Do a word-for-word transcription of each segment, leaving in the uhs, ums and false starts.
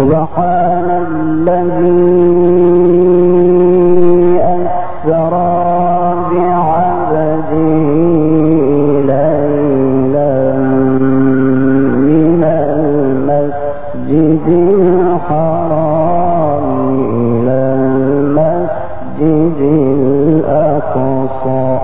سبحان الذي أسرى بعبده ليلا من المسجد الحرام إلى المسجد الأقصى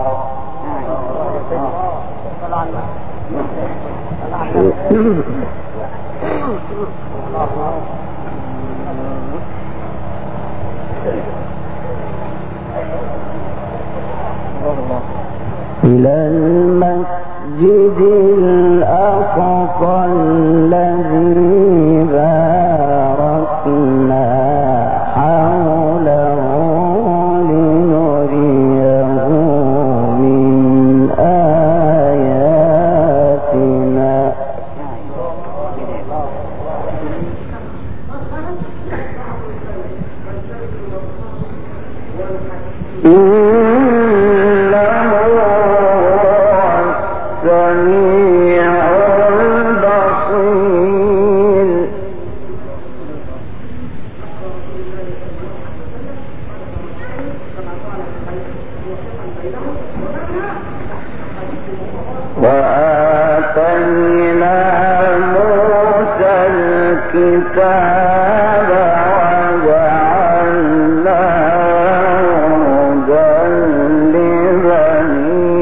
إلى المسجد الأقصى الذي باركنا حوله لنريه من آياتنا وآتينا موسى الكتاب وجعلناه هدى لبني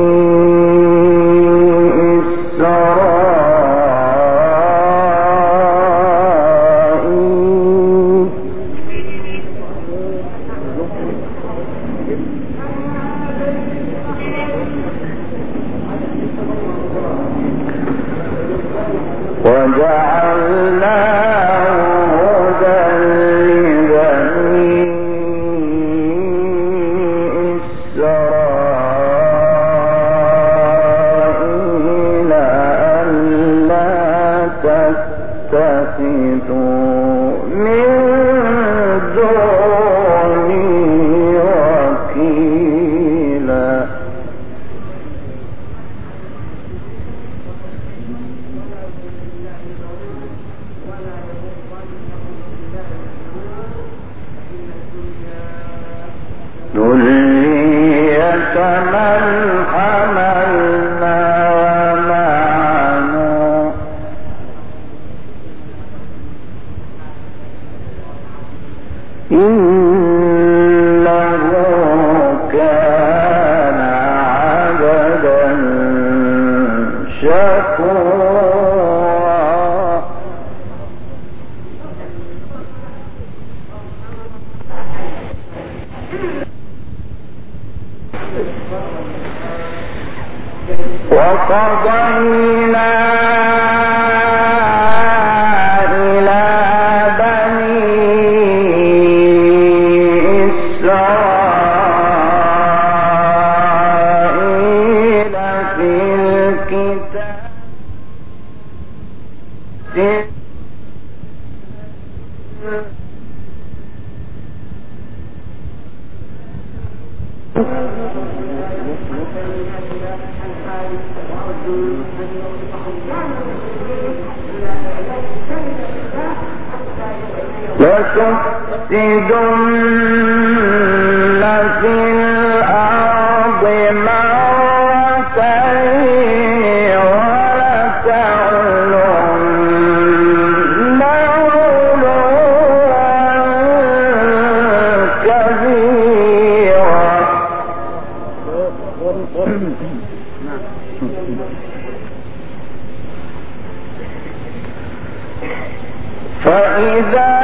وقضينا إلى بني إسرائيل في الكتاب لتفسدن في الأرض مرتين ولتعلن علوا كبيرا. فإذا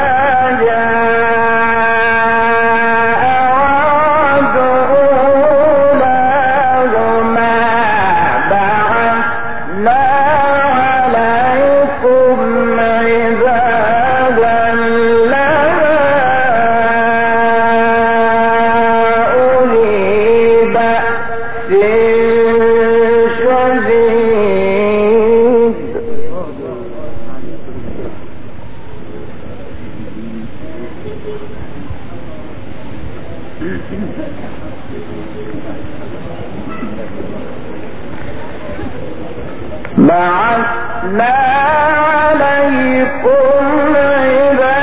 بعثنا عليكم عبادا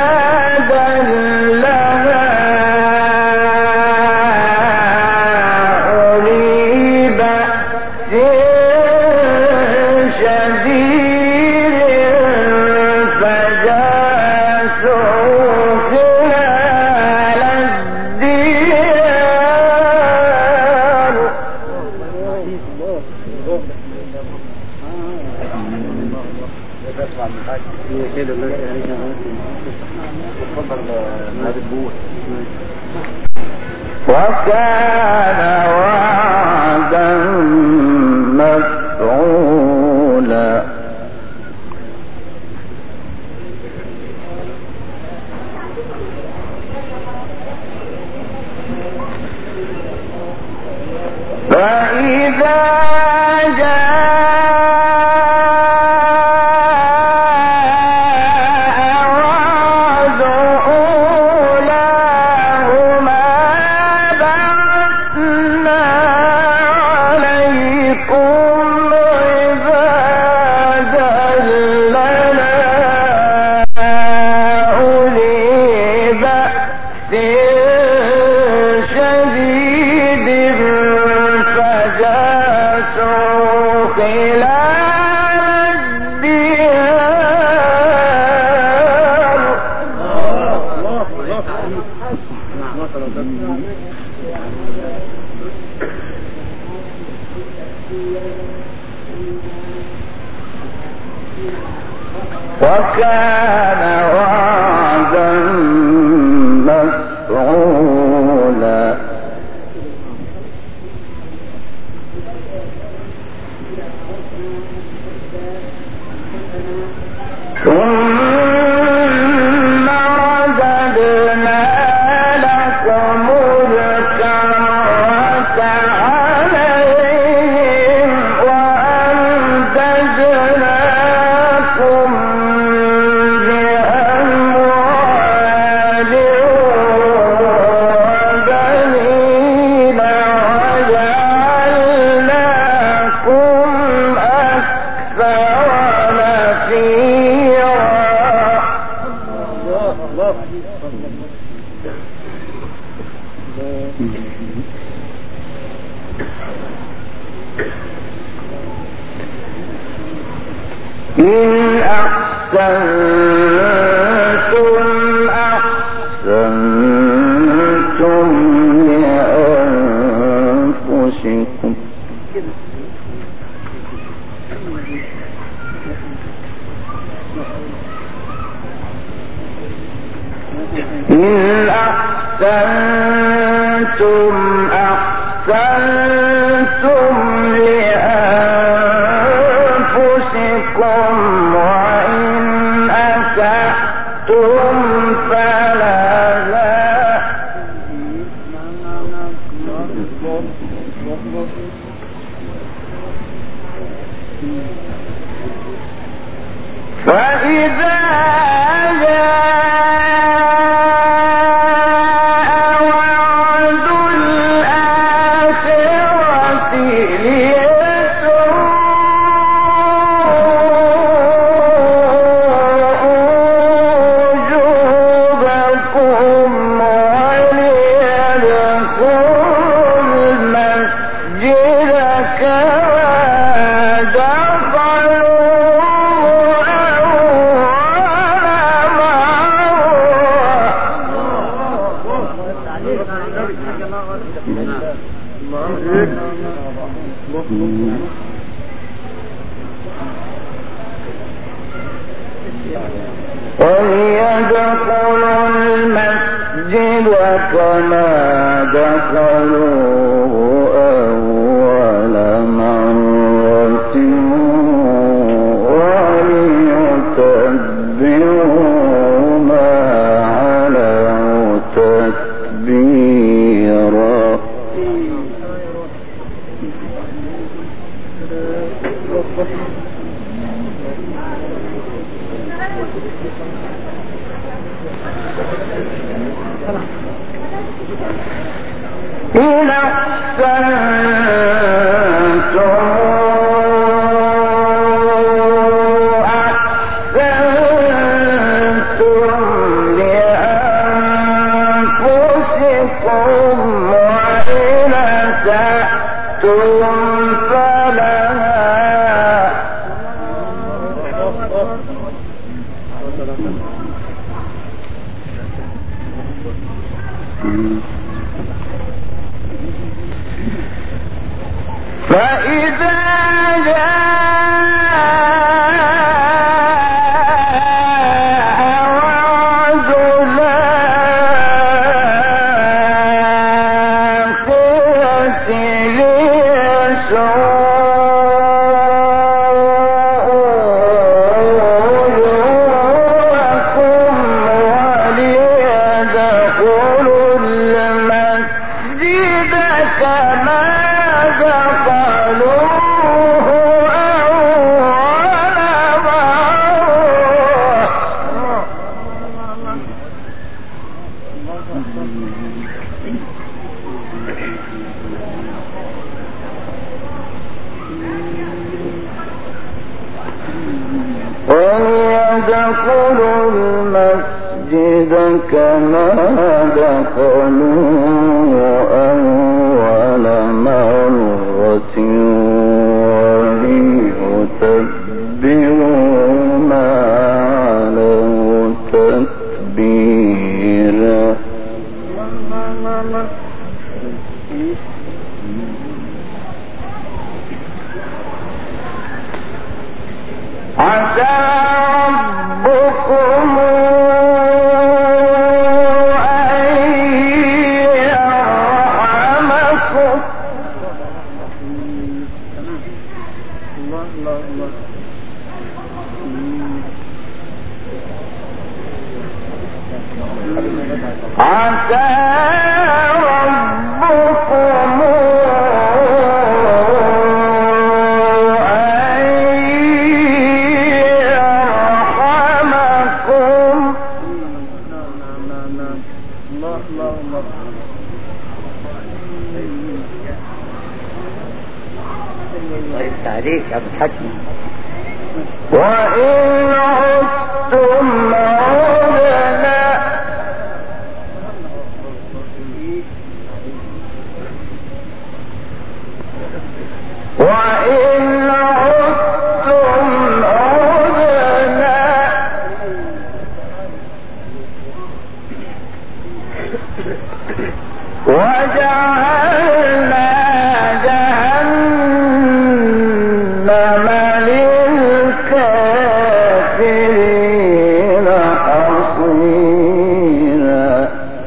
وكان وعدا مفعولا فإذا وكان وعدا مفعولا ثم رددنا لكم الكرة عليهم وأمددناكم بأموال وبنين وجعلناكم أكثر نفيرا. إن أحسنتم أحسنتم لأنفسكم إن أحسنتم أحسنتم لأنفسكم وإن أسأتم فلها فإذا وليدخلوا المسجد كما دخلوه أول مرة وليتبعوا ما علوا تتبيرا. إن أحسنتم أحسنتم لأنفسكم وإن أسأتم فلها فإذا جاء يدخلوا المسجد كما دخلوا أول مرة وليتبروا ما علوا تتبيرا. عسى ربكم أن يرحمكم عسى ربكم وإن عدتم عدنا وإن عدتم عدنا وجعلنا جهنم للكافرين حصيرا.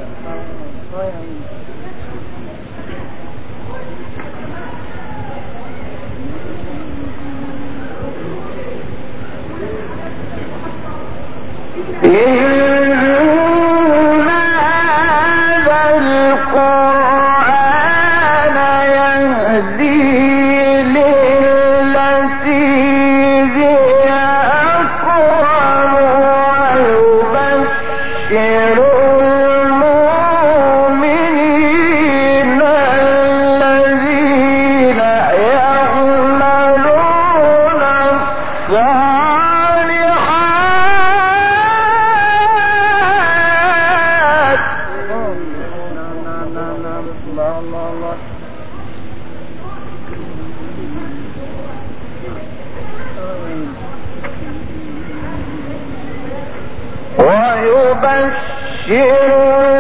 ويبشر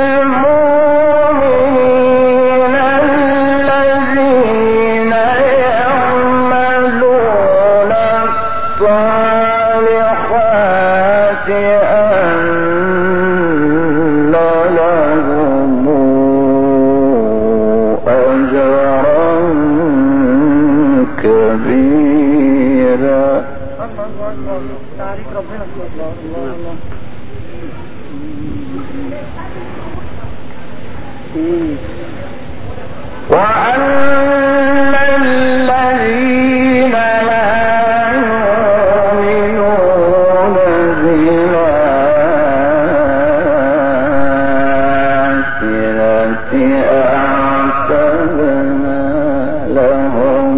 المؤمنين الذين يعملون الصالحات أن لهم أجرا كبيرا. وأن الذين لا يؤمنون بالآخرة أعتدنا لهم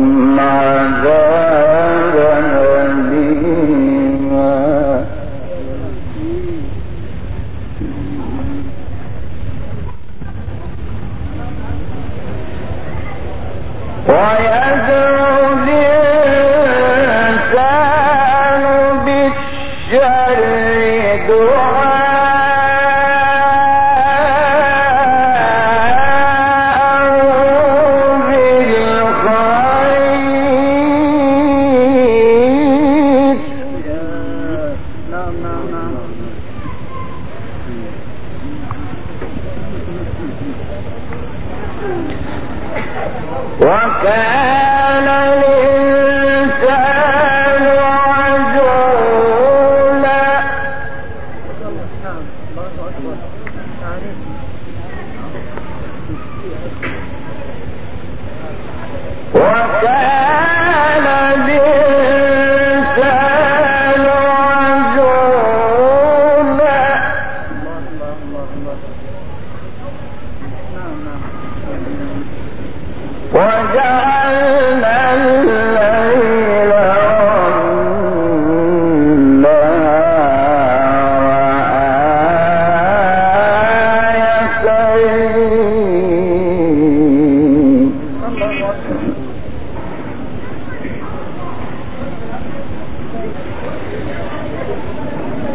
عذابا أليما. ويدعو الإنسان بالشر دعاءه بالخير. وكان الإنسان عجولا. وكان الإنسان عجولا. وجعلنا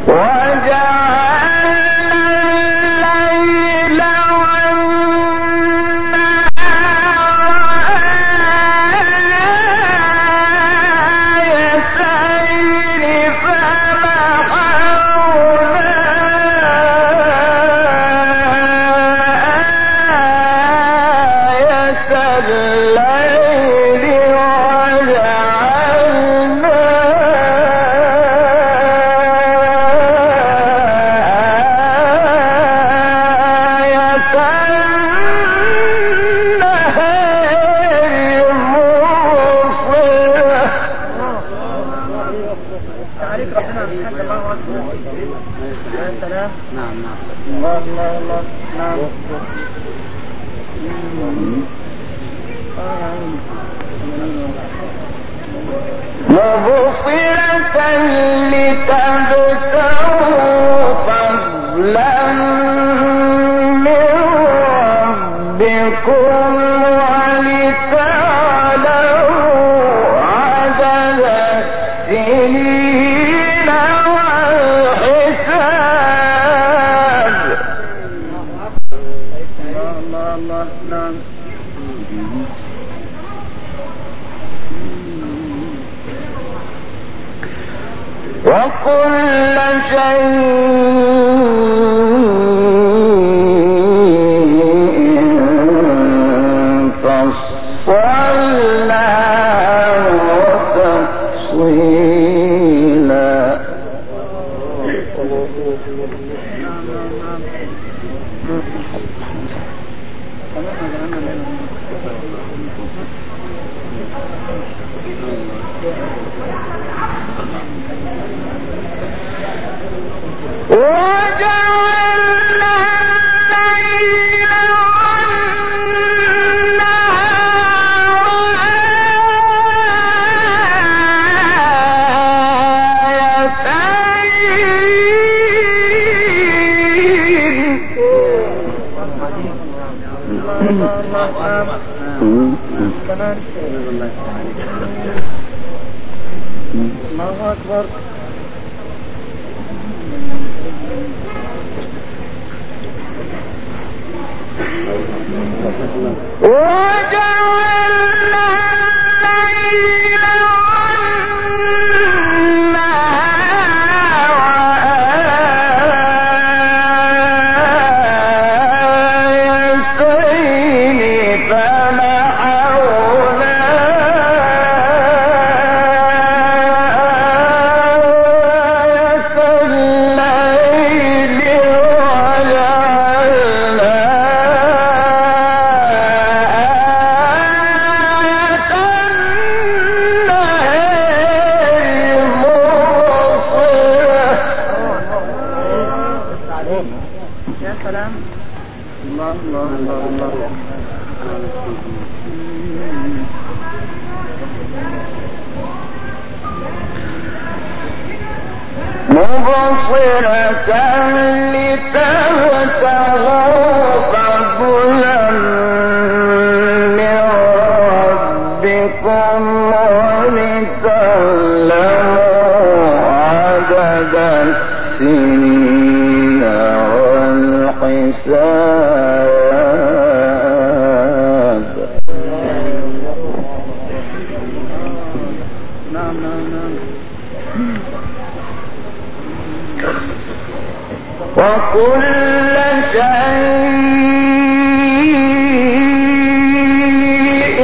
وكل شيء الله أكبر. وجعلنا الليل مبصرة لتبتغوا فضلا من ربكم ولتعلموا عدد السنين والحساب. نعم نعم نعم. وكل شيء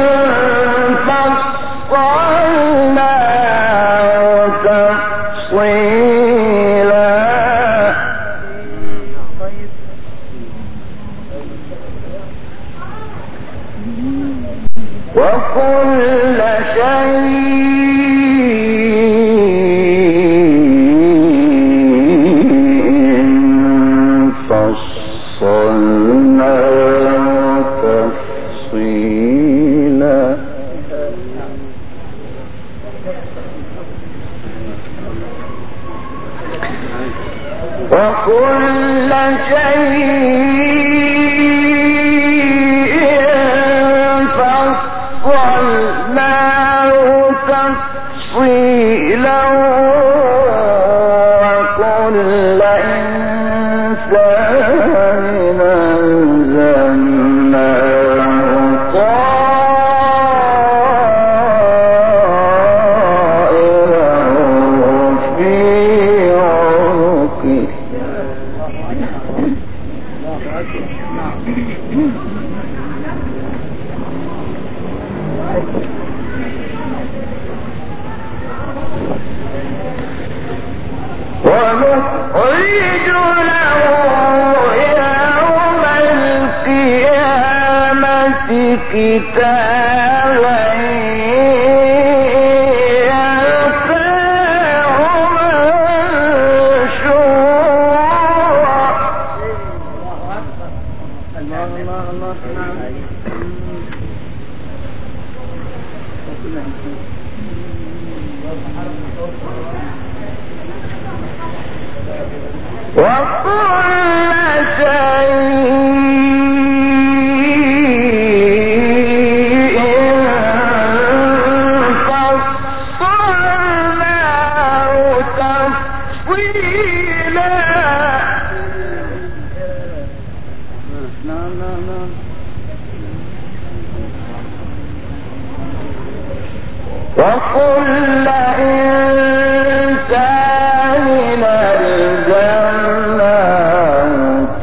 فصلناه تفصيلا. وكل شيء وكل شيء فصلناه تفصيلا. وكل وكل إنسان ألزمناه طائره في عنقه ونخرج له يوم القيامة كتابا يلقاه منشورا. الله الله الله وكل شيء فصلناه تفصيلا. وكل إنسان ألزمناه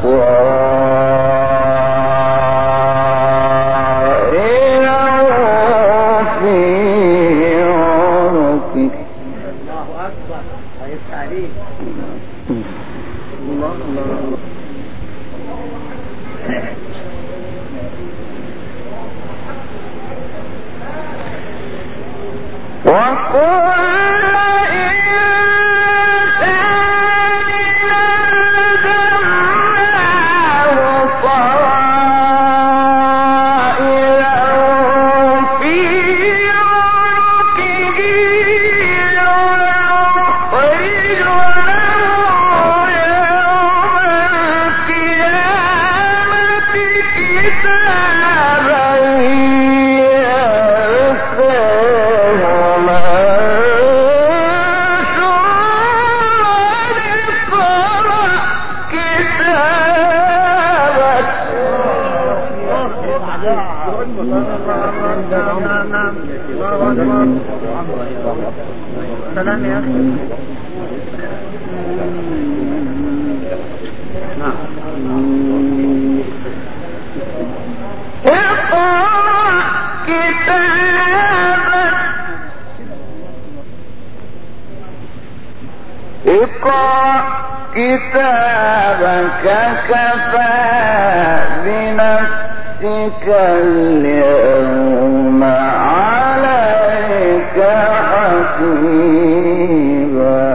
طائره في عنقه. الله أكبر. الله عليك. الله الله وكل إنسان ألزمناه طائره في عنقه ونخرج له يوم القيامة كتابا سلام يا أخي. اقرأ كتابك اقرأ كتابك كفى بنفسك اليوم عليك حسيبا.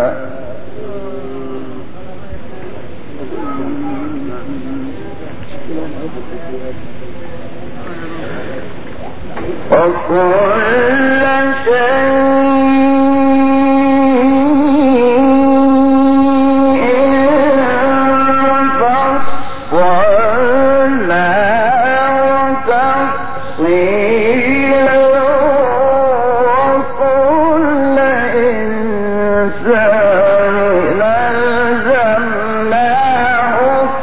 وكل شيء فصلناه تفصيلا. وكل إنسان ألزمناه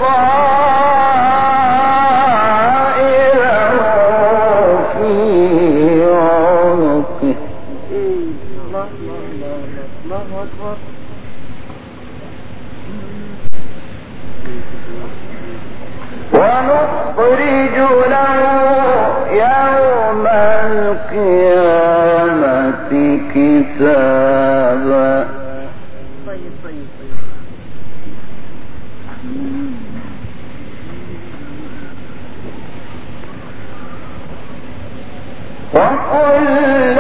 طائره في عنقه. الله الله أكبر. ونخرج له يوم القيامة كتابا. طيب طيب طيب. وكل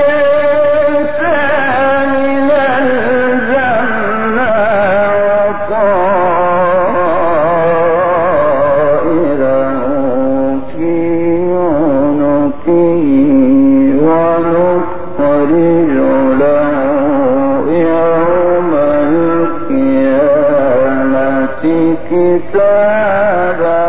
إنسان ألزمناه طائره في عنقه ونخرج له يوم القيامة كتابا.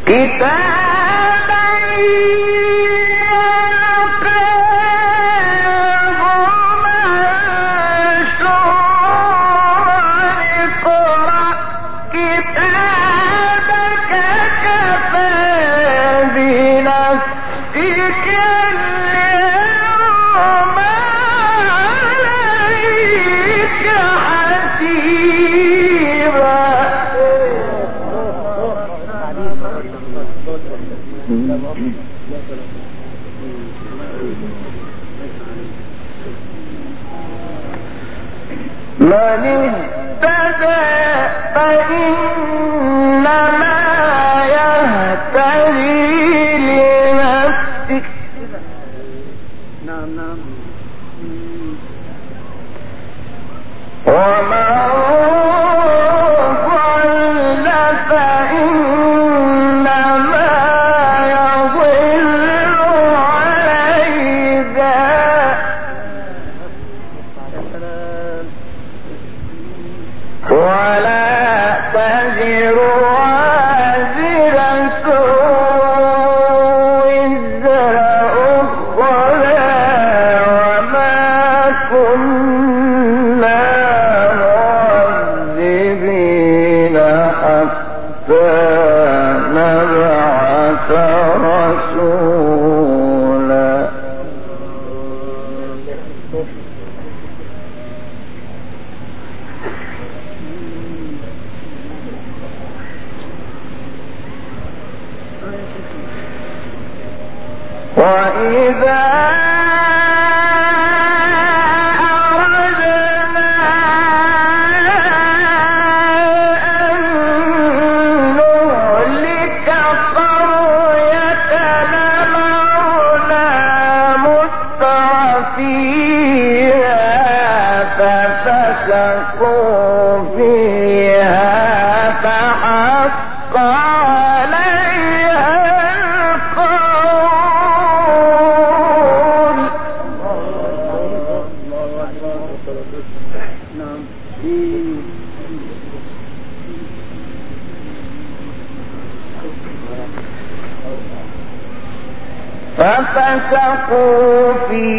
ففسقوا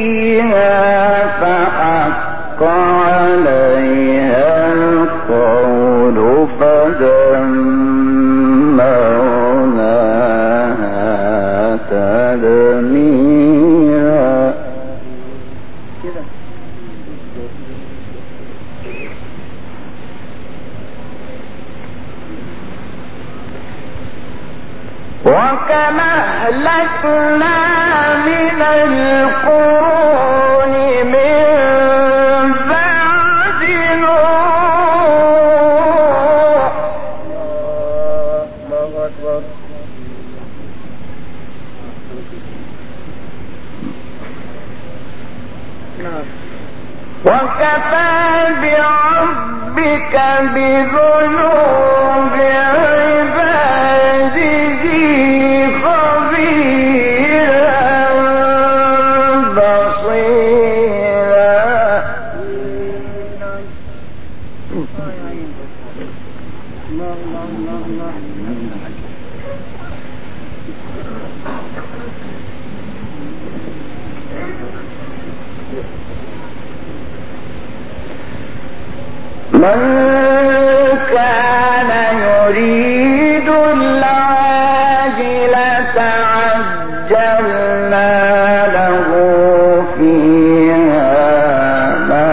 فيها فحق عليها القول فدمرناها تدميرا. وكما أهلكنا من القرون من بعد نوح وكفى بربك بذنوب عباده من كان يريد العاجلة عجلنا له فيها ما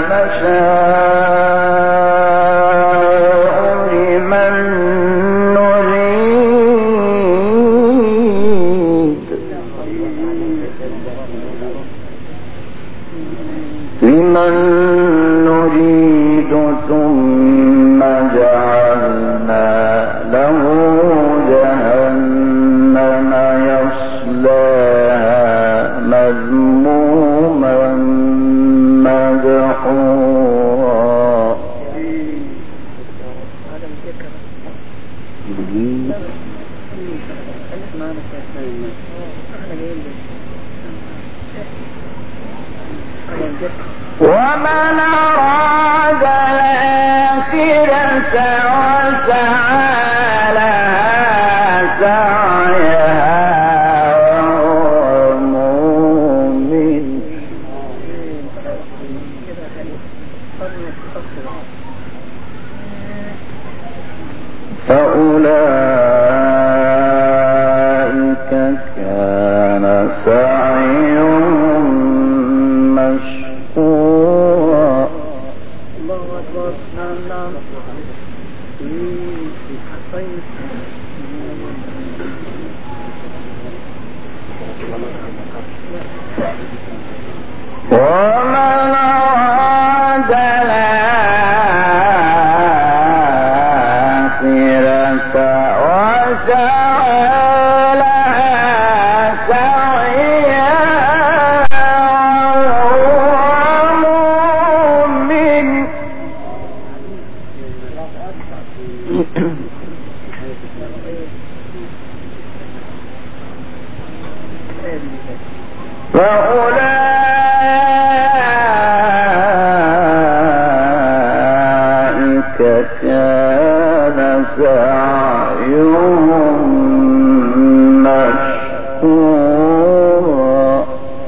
نشاء لمن نريد لمن نريد ثم جعلنا له جهنم يصلاها مذموما مدحورا. ومن أراد الآخرة وسعى لها فأولئك كان سعيهم مشكورا. الله أكبر. نعم نعم. طيب. ومن أراد الآخرة وسعى لها سعيها وهو مؤمن فأولئك كان سعيهم مشكورا.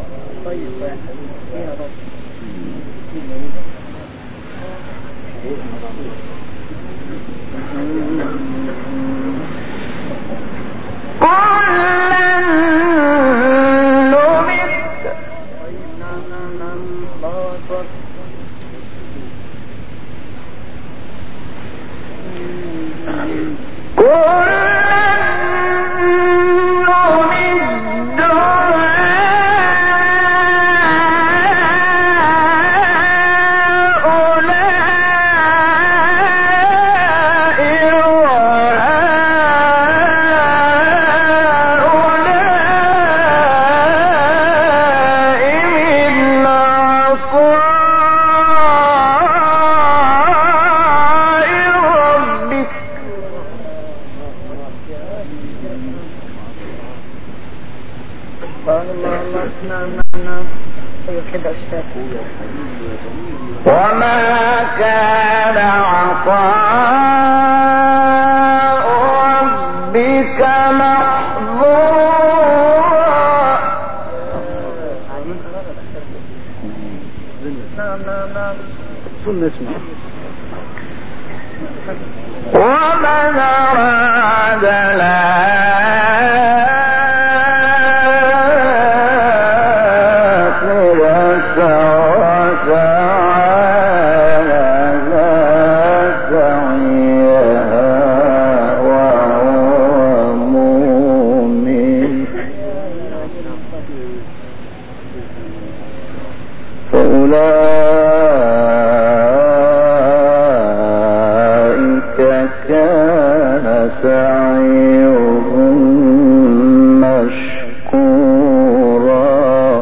وما كان عطاء ربك محظورا. ومن أراد فأولئك كان سعيهم مشكورا.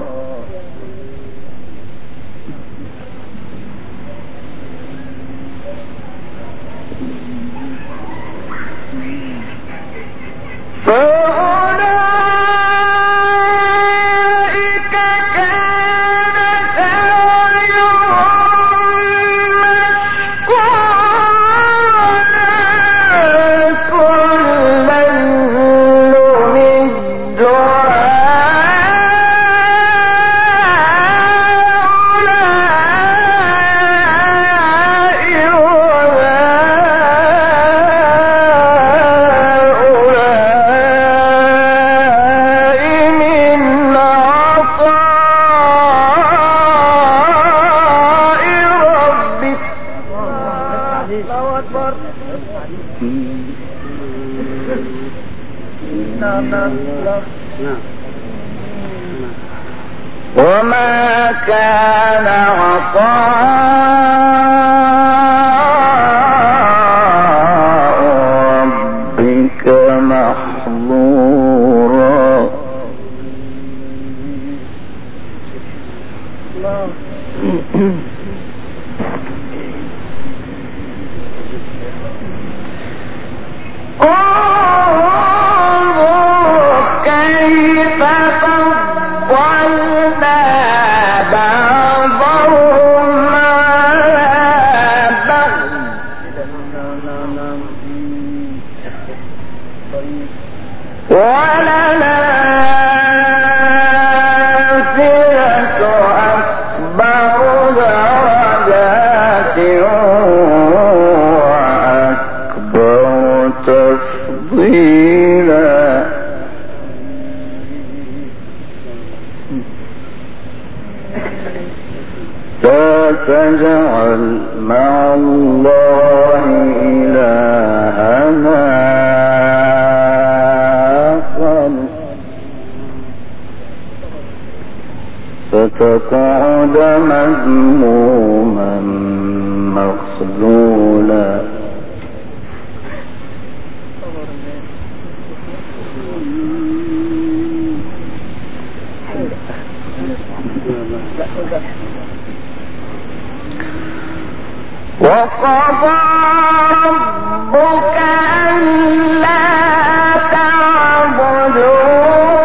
وما كان عطاء ربك محظورا. وأكبر تفضيلا لا تجعل مع الله إلهنا آخر فتقعد مذموما مخذولا وقضى ربك ألا تعبدوا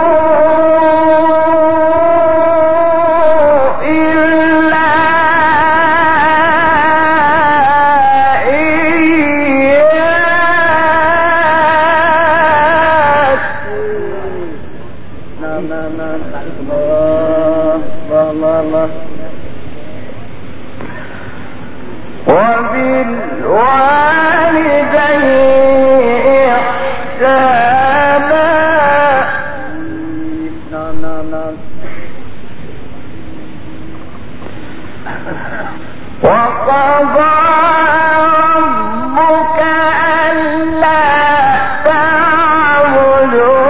إلا إياه. نعم نعم نعم الله الله الله. وبالوالدين إحسانا. نعم نعم نعم. وقضى ربك ألا تعبدوا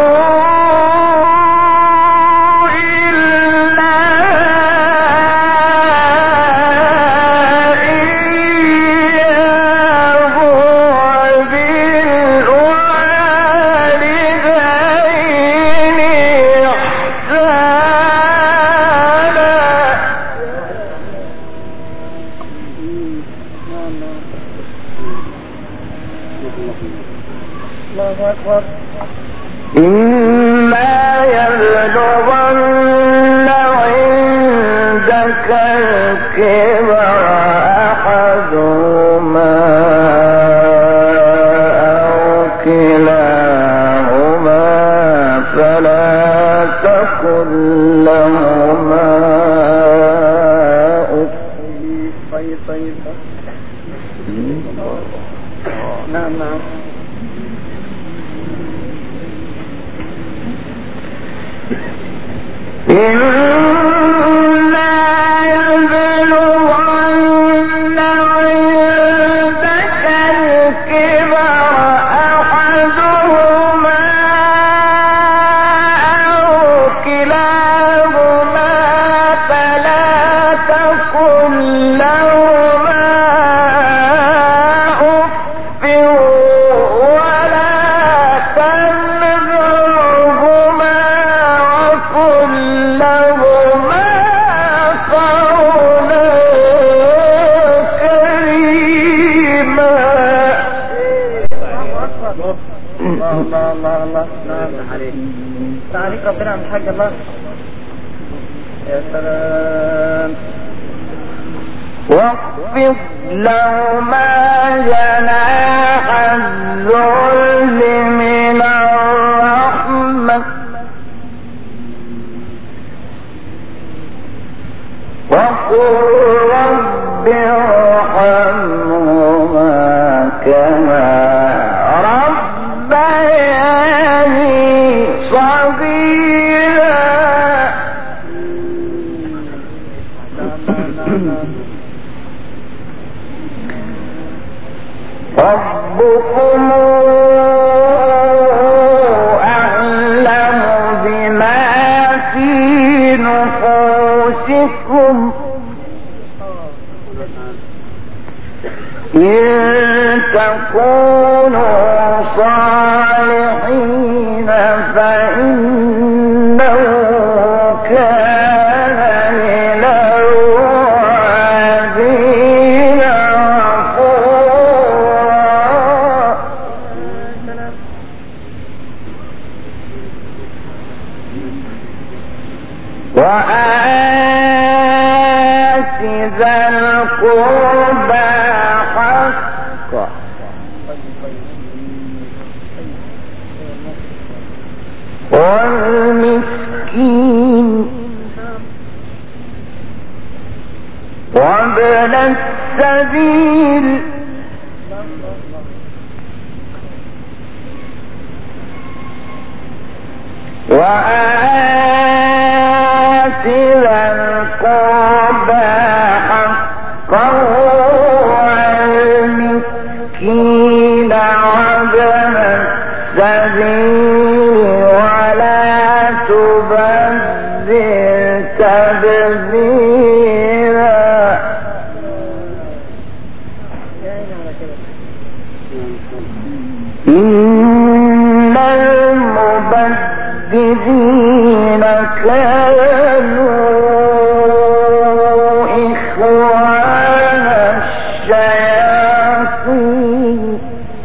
إما يبلغن عندك الكبر أحدهما أو كلاهما فلا تقل لهما أف. طيب طيب. نعم نعم. إما يبلغن عندك الكبر أحدهما أو كلاهما فلا تقل لهما أف ولا تنهرهما وقل لهما قولا كريما. الله الله الله الله. نعم عليك عليك ربنا عم الحاج الله. يا سلام. واخفض لهما جناح الذل من الرحمة وقل رب ارحمهما كما ربياني صغيرا. ربكم أعلم بما في نفوسكم إن تكونوا صالحين فإنه كان للأوابين غفورا. وآت ذا القربى حقه والمسكين وابن السبيل وآت ذا القربى حقه والمسكين وابن السبيل ولا تبذر تبذيرا. إن المبذرين كانوا إخوان الشياطين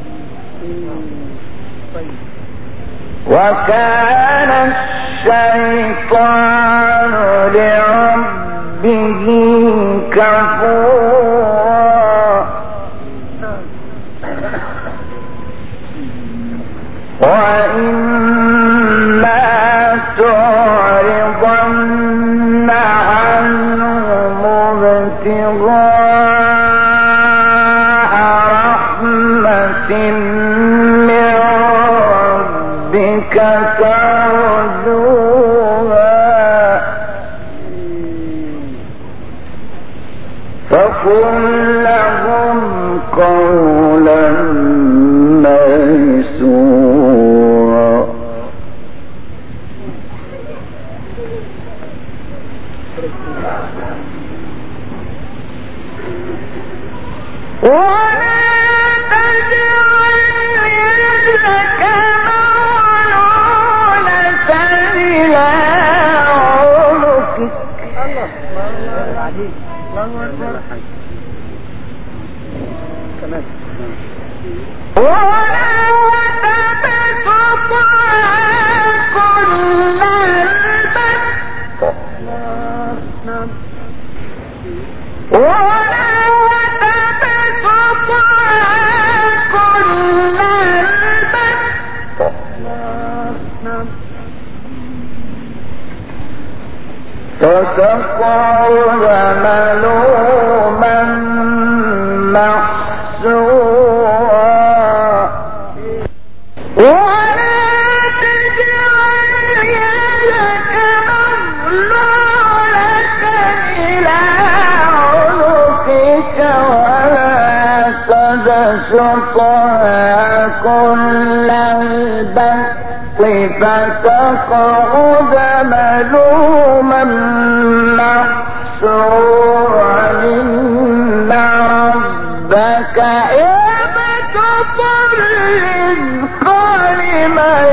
وكان الشيطان لربه كفورا. وإما تعرضن عنهم ابتغاء رحمة من ربك ترجوها فقل لهم قولا ميسورا. ولا تجعل يدك مغلولة إلى عنقك ولا تبسطها كل البسط ولا تبسطها كل البسط فتقعد ملوما محسورا. ولا تجعل يدك مغلولة إلى عنقك ولا تبسطها كل البسط فتقعد ملوما محسورا. إن ربك يبسط الرزق لمن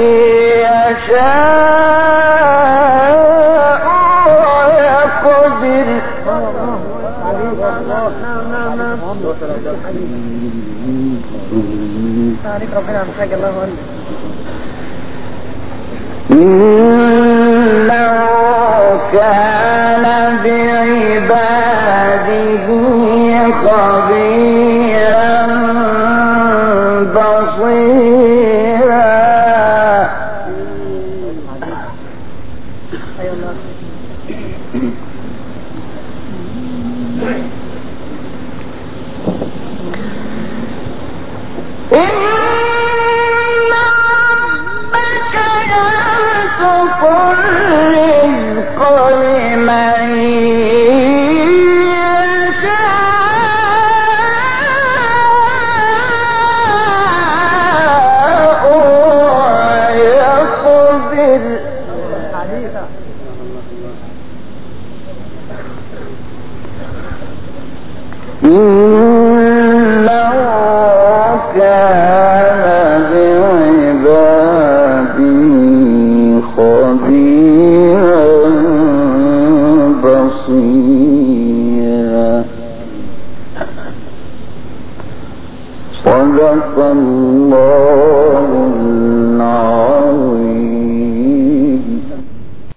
يشاء ويقدر. إنه كان بعباده خبيرا بصيرا. صدق الله